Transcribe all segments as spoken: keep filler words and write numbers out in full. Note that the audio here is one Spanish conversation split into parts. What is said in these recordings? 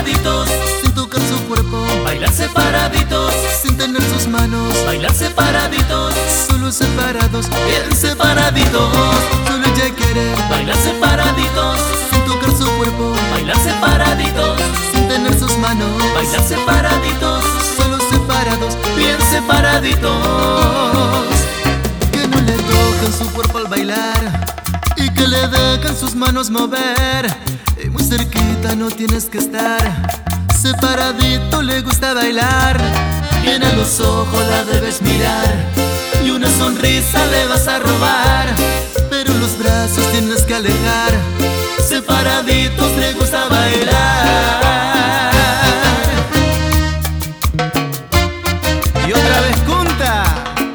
separaditos, sin tocar su cuerpo, bailar separaditos, sin tener sus manos, bailar separaditos, solo separados, bien separaditos, solo ella quiere bailar separaditos, sin tocar su cuerpo, bailar separaditos, sin tener sus manos, bailar separaditos, solo separados, bien separaditos. que no le toquen su cuerpo al bailar y que le dejen sus manos mover. Y muy cerquita no tienes que estar, separadito le gusta bailar. Bien a los ojos la debes mirar y una sonrisa le vas a robar. Pero los brazos tienes que alejar, Separaditos le gusta bailar. y otra vez junta.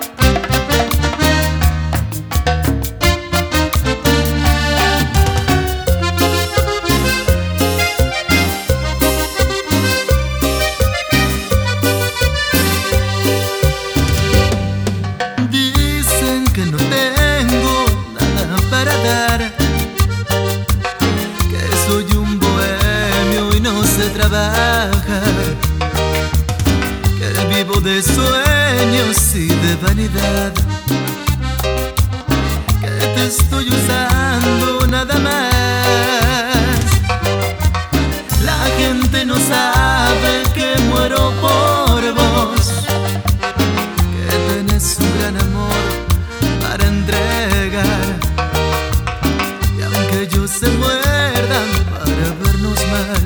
Dicen que no tengo nada para dar, que soy un bohemio y no sé trabajar, que vivo de sueños y de vanidad, que te estoy usando nada más. La gente no sabe que muero por vos, que tenés un gran amor para entregar, y aunque ellos se muerdan para vernos mal,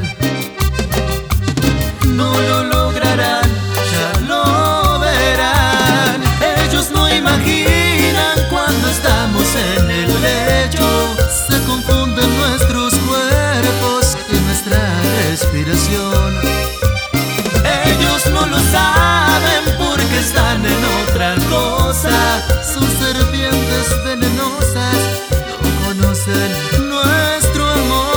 No lo lograrán, ya lo verán. Ellos no imaginan cuando estamos en el lecho. se confunden nuestros cuerpos y nuestra respiración. Ellos no lo saben porque están en otra cosa. Son serpientes venenosas, no conocen nuestro amor.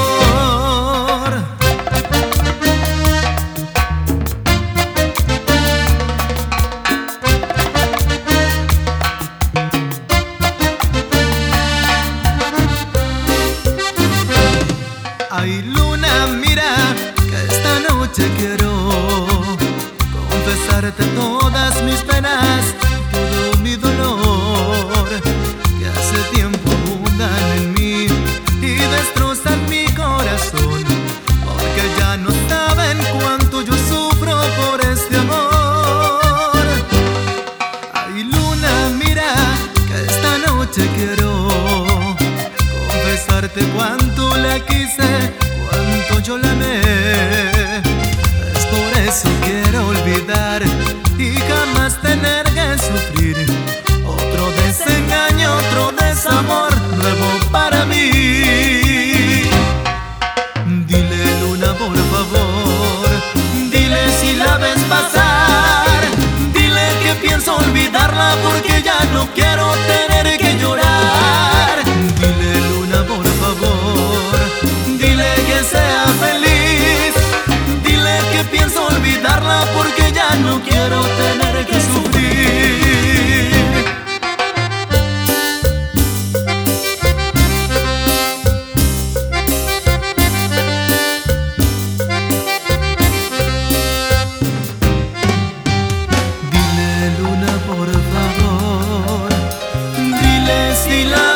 Ay, luna, mira que esta noche quiero confesarte todas mis penas, todo mi dolor, que hace tiempo abundan en mí y destrozan mi corazón, porque ya no saben cuánto yo sufro por este amor. Ay, luna, mira que esta noche quiero confesarte cuánto la quise, cuánto yo la amé. Es por eso quiero olvidar y jamás tener que sufrir otro desengaño, otro desamor nuevo para mí. Dile, luna, por favor, Dile si la ves pasar, dile que pienso olvidarla porque ya no quiero tener que llorar. Dile, luna, por favor, dile que sea feliz. dile que pienso olvidarla porque ya no quiero tener que sufrir. Dile, luna, por favor, Dile si la